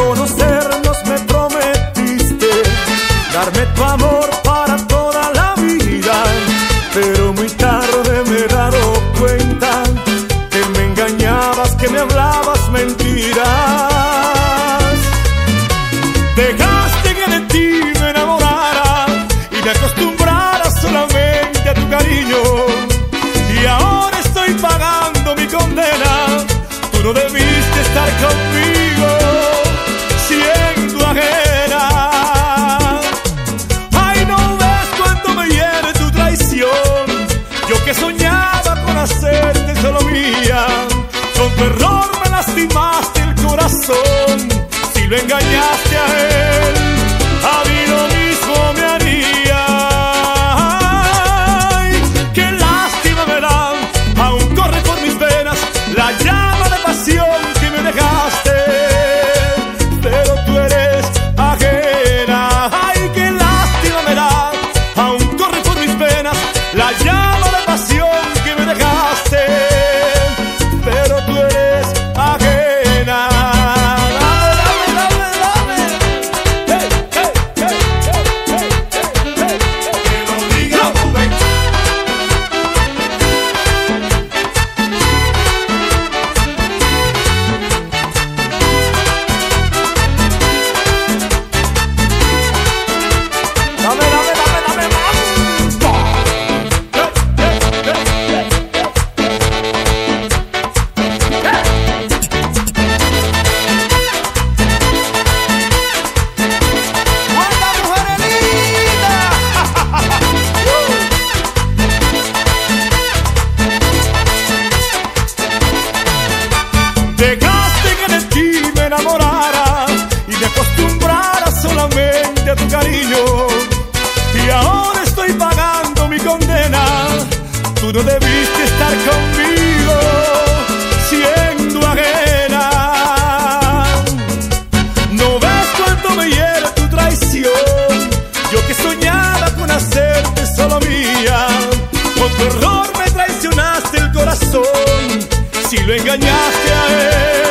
conocernos me prometiste darme tu amor para toda la vida, pero muy tarde me he dado cuenta que me engañabas, que me hablabas mentiras. Dejaste que de ti me enamorara y me acostumbrara solamente a tu cariño, y ahora estoy pagando mi condena. Tú no debiste estar conmigo siendo ajena. Ay, no ves cuánto me hiere tu traición. Yo que soñaba con hacerte solo mía, con tu error me lastimaste el corazón. Si lo engañaste a él, a mí lo mismo me haría. Ay, qué lástima me da, aún corre por mis venas la llama de pasión que me dejaste, pero tú eres ajena. Ay, qué lástima me da, aún corre por mis venas la llama de pasión que me dejaste, pero tú eres ajena. Dejaste que de ti me enamorara y me acostumbrara solamente a tu cariño, y ahora estoy pagando mi condena. Tú no debiste estar conmigo siendo ajena. No ves cuánto me hiere tu traición. Yo que soñaba con hacerte solo mía, con tu error me traicionaste el corazón. Si lo engañaste a él,